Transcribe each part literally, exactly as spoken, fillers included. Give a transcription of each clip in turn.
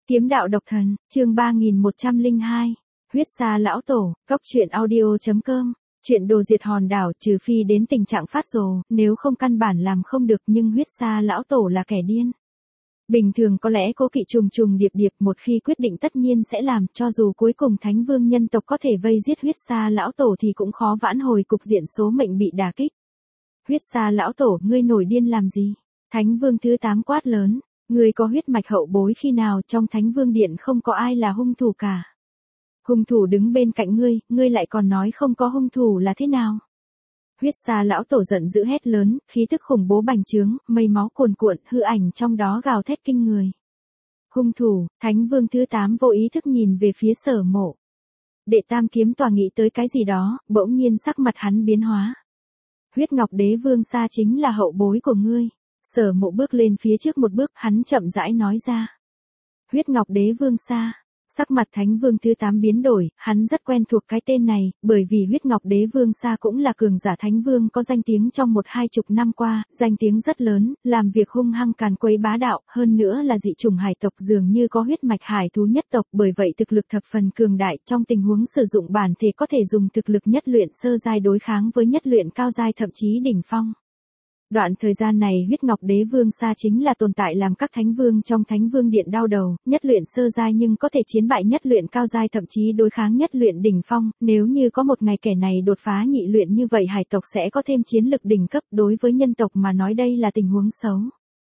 Kiếm đạo độc thần, chương ba nghìn một trăm lẻ hai. Huyết sa lão tổ, cốc truyện audio chấm com. Chuyện đồ diệt hòn đảo trừ phi đến tình trạng phát rồ, nếu không căn bản làm không được, nhưng huyết sa lão tổ là kẻ điên. Bình thường có lẽ cố kỵ trùng trùng điệp điệp, một khi quyết định tất nhiên sẽ làm, cho dù cuối cùng thánh vương nhân tộc có thể vây giết huyết sa lão tổ thì cũng khó vãn hồi cục diện số mệnh bị đả kích. Huyết sa lão tổ, ngươi nổi điên làm gì? Thánh vương thứ tám quát lớn. Ngươi có huyết mạch hậu bối khi nào? Trong thánh vương điện không có ai là hung thủ cả. Hung thủ đứng bên cạnh ngươi, ngươi lại còn nói không có hung thủ là thế nào? Huyết sa lão tổ giận dữ hét lớn, khí tức khủng bố bành trướng, mây máu cuồn cuộn, hư ảnh trong đó gào thét kinh người. Hung thủ, thánh vương thứ tám vô ý thức nhìn về phía Sở Mộ. Đệ tam kiếm tòa nghĩ tới cái gì đó, bỗng nhiên sắc mặt hắn biến hóa. Huyết ngọc đế vương sa chính là hậu bối của ngươi. Sở Mộ bước lên phía trước một bước, hắn chậm rãi nói ra. Huyết ngọc đế vương sa. Sắc mặt thánh vương thứ tám biến đổi, hắn rất quen thuộc cái tên này, bởi vì huyết ngọc đế vương sa cũng là cường giả thánh vương có danh tiếng trong một hai chục năm qua, danh tiếng rất lớn, làm việc hung hăng càn quấy bá đạo, hơn nữa là dị chủng hải tộc dường như có huyết mạch hải thú nhất tộc, bởi vậy thực lực thập phần cường đại, trong tình huống sử dụng bản thể có thể dùng thực lực nhất luyện sơ giai đối kháng với nhất luyện cao giai thậm chí đỉnh phong. Đoạn thời gian này huyết ngọc đế vương sa chính là tồn tại làm các thánh vương trong thánh vương điện đau đầu, nhất luyện sơ giai nhưng có thể chiến bại nhất luyện cao giai thậm chí đối kháng nhất luyện đỉnh phong, nếu như có một ngày kẻ này đột phá nhị luyện như vậy hải tộc sẽ có thêm chiến lực đỉnh cấp, đối với nhân tộc mà nói đây là tình huống xấu.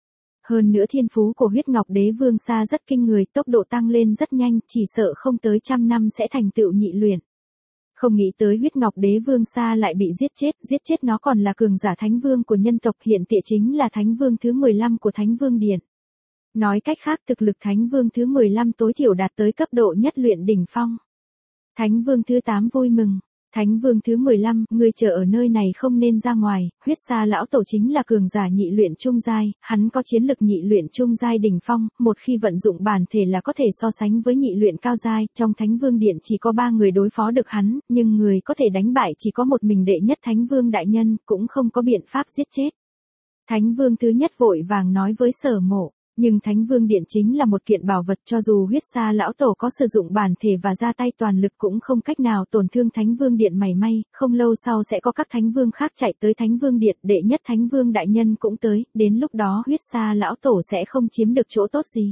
Hơn nữa thiên phú của huyết ngọc đế vương sa rất kinh người, tốc độ tăng lên rất nhanh, chỉ sợ không tới trăm năm sẽ thành tựu nhị luyện. Không nghĩ tới huyết ngọc đế vương sa lại bị giết chết, giết chết nó còn là cường giả thánh vương của nhân tộc, hiện tại chính là thánh vương thứ mười lăm của thánh vương điện. Nói cách khác thực lực thánh vương thứ mười lăm tối thiểu đạt tới cấp độ nhất luyện đỉnh phong. Thánh vương thứ tám vui mừng. Thánh vương thứ mười lăm, ngươi chờ ở nơi này không nên ra ngoài, huyết sa lão tổ chính là cường giả nhị luyện trung giai, hắn có chiến lực nhị luyện trung giai đỉnh phong, một khi vận dụng bản thể là có thể so sánh với nhị luyện cao giai, trong thánh vương điện chỉ có ba người đối phó được hắn, nhưng người có thể đánh bại chỉ có một mình đệ nhất thánh vương đại nhân, cũng không có biện pháp giết chết. Thánh vương thứ nhất vội vàng nói với Sở Mộ. Nhưng thánh vương điện chính là một kiện bảo vật, cho dù huyết sa lão tổ có sử dụng bản thể và ra tay toàn lực cũng không cách nào tổn thương thánh vương điện mảy may, không lâu sau sẽ có các thánh vương khác chạy tới thánh vương điện, đệ nhất thánh vương đại nhân cũng tới, đến lúc đó huyết sa lão tổ sẽ không chiếm được chỗ tốt gì.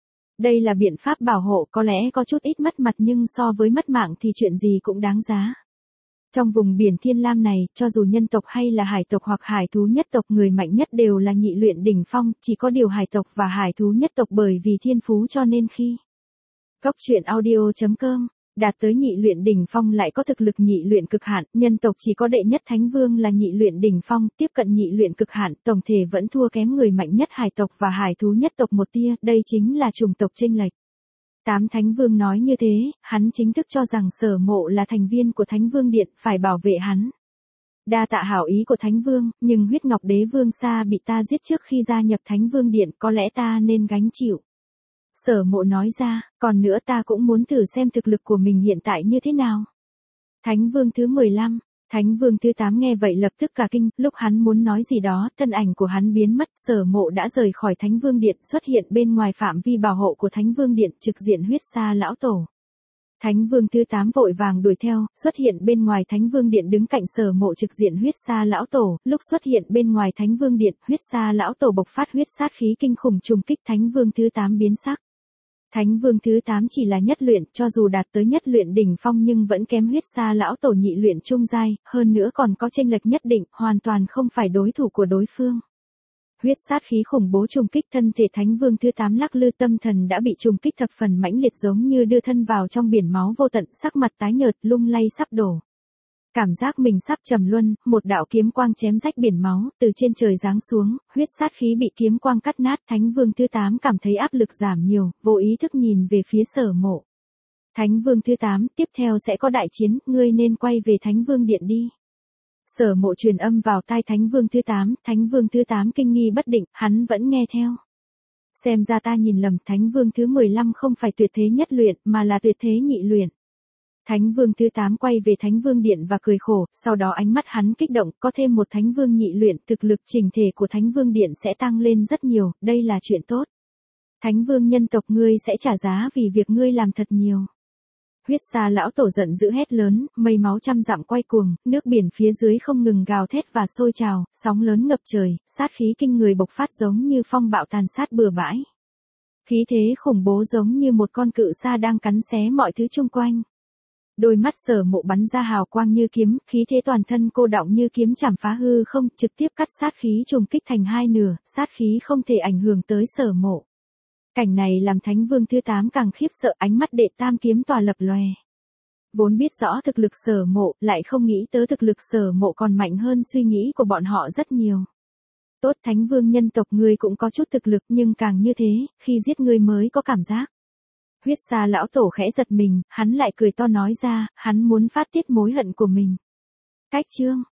Đây là biện pháp bảo hộ, có lẽ có chút ít mất mặt nhưng so với mất mạng thì chuyện gì cũng đáng giá. Trong vùng biển Thiên Lam này, cho dù nhân tộc hay là hải tộc hoặc hải thú nhất tộc, người mạnh nhất đều là nhị luyện đỉnh phong, chỉ có điều hải tộc và hải thú nhất tộc bởi vì thiên phú cho nên khi cốc truyện audio chấm com đạt tới nhị luyện đỉnh phong lại có thực lực nhị luyện cực hạn, nhân tộc chỉ có đệ nhất thánh vương là nhị luyện đỉnh phong, tiếp cận nhị luyện cực hạn, tổng thể vẫn thua kém người mạnh nhất hải tộc và hải thú nhất tộc một tia, đây chính là chủng tộc chênh lệch. Tám thánh vương nói như thế, hắn chính thức cho rằng Sở Mộ là thành viên của thánh vương điện, phải bảo vệ hắn. Đa tạ hảo ý của thánh vương, nhưng huyết ngọc đế vương sa bị ta giết trước khi gia nhập thánh vương điện, có lẽ ta nên gánh chịu. Sở Mộ nói ra, còn nữa ta cũng muốn thử xem thực lực của mình hiện tại như thế nào. Thánh vương thứ mười lăm. Thánh vương thứ tám nghe vậy lập tức cả kinh, lúc hắn muốn nói gì đó, thân ảnh của hắn biến mất, Sở Mộ đã rời khỏi thánh vương điện, xuất hiện bên ngoài phạm vi bảo hộ của thánh vương điện, trực diện huyết sa lão tổ. Thánh vương thứ tám vội vàng đuổi theo, xuất hiện bên ngoài thánh vương điện đứng cạnh Sở Mộ trực diện huyết sa lão tổ, lúc xuất hiện bên ngoài thánh vương điện, huyết sa lão tổ bộc phát huyết sát khí kinh khủng trùng kích thánh vương thứ tám biến sắc. Thánh vương thứ tám chỉ là nhất luyện, cho dù đạt tới nhất luyện đỉnh phong nhưng vẫn kém huyết sa lão tổ nhị luyện trung giai, hơn nữa còn có chênh lệch nhất định, hoàn toàn không phải đối thủ của đối phương. Huyết sát khí khủng bố trùng kích thân thể thánh vương thứ tám lắc lư, tâm thần đã bị trùng kích thập phần mãnh liệt, giống như đưa thân vào trong biển máu vô tận, sắc mặt tái nhợt, lung lay sắp đổ. Cảm giác mình sắp trầm luân, một đạo kiếm quang chém rách biển máu, từ trên trời giáng xuống, huyết sát khí bị kiếm quang cắt nát, thánh vương thứ tám cảm thấy áp lực giảm nhiều, vô ý thức nhìn về phía Sở Mộ. Thánh vương thứ tám, tiếp theo sẽ có đại chiến, ngươi nên quay về thánh vương điện đi. Sở Mộ truyền âm vào tai thánh vương thứ tám, thánh vương thứ tám kinh nghi bất định, hắn vẫn nghe theo. Xem ra ta nhìn lầm, thánh vương thứ mười lăm không phải tuyệt thế nhất luyện, mà là tuyệt thế nhị luyện. Thánh vương thứ tám quay về thánh vương điện và cười khổ, sau đó ánh mắt hắn kích động, có thêm một thánh vương nhị luyện, thực lực chỉnh thể của thánh vương điện sẽ tăng lên rất nhiều, đây là chuyện tốt. Thánh vương nhân tộc ngươi sẽ trả giá vì việc ngươi làm thật nhiều. Huyết Sa lão tổ giận dữ hét lớn, mây máu trăm dặm quay cuồng, nước biển phía dưới không ngừng gào thét và sôi trào, sóng lớn ngập trời, sát khí kinh người bộc phát giống như phong bạo tàn sát bừa bãi. Khí thế khủng bố giống như một con cự sa đang cắn xé mọi thứ chung quanh. Đôi mắt Sở Mộ bắn ra hào quang như kiếm, khí thế toàn thân cô đọng như kiếm chảm phá hư không, trực tiếp cắt sát khí trùng kích thành hai nửa, sát khí không thể ảnh hưởng tới Sở Mộ. Cảnh này làm Thánh Vương thứ tám càng khiếp sợ, ánh mắt đệ tam kiếm tòa lập lòe. Vốn biết rõ thực lực Sở Mộ, lại không nghĩ tới thực lực Sở Mộ còn mạnh hơn suy nghĩ của bọn họ rất nhiều. Tốt, Thánh Vương nhân tộc ngươi cũng có chút thực lực, nhưng càng như thế, khi giết ngươi mới có cảm giác. Huyết Sa lão tổ khẽ giật mình, hắn lại cười to nói ra, hắn muốn phát tiết mối hận của mình. Cách chương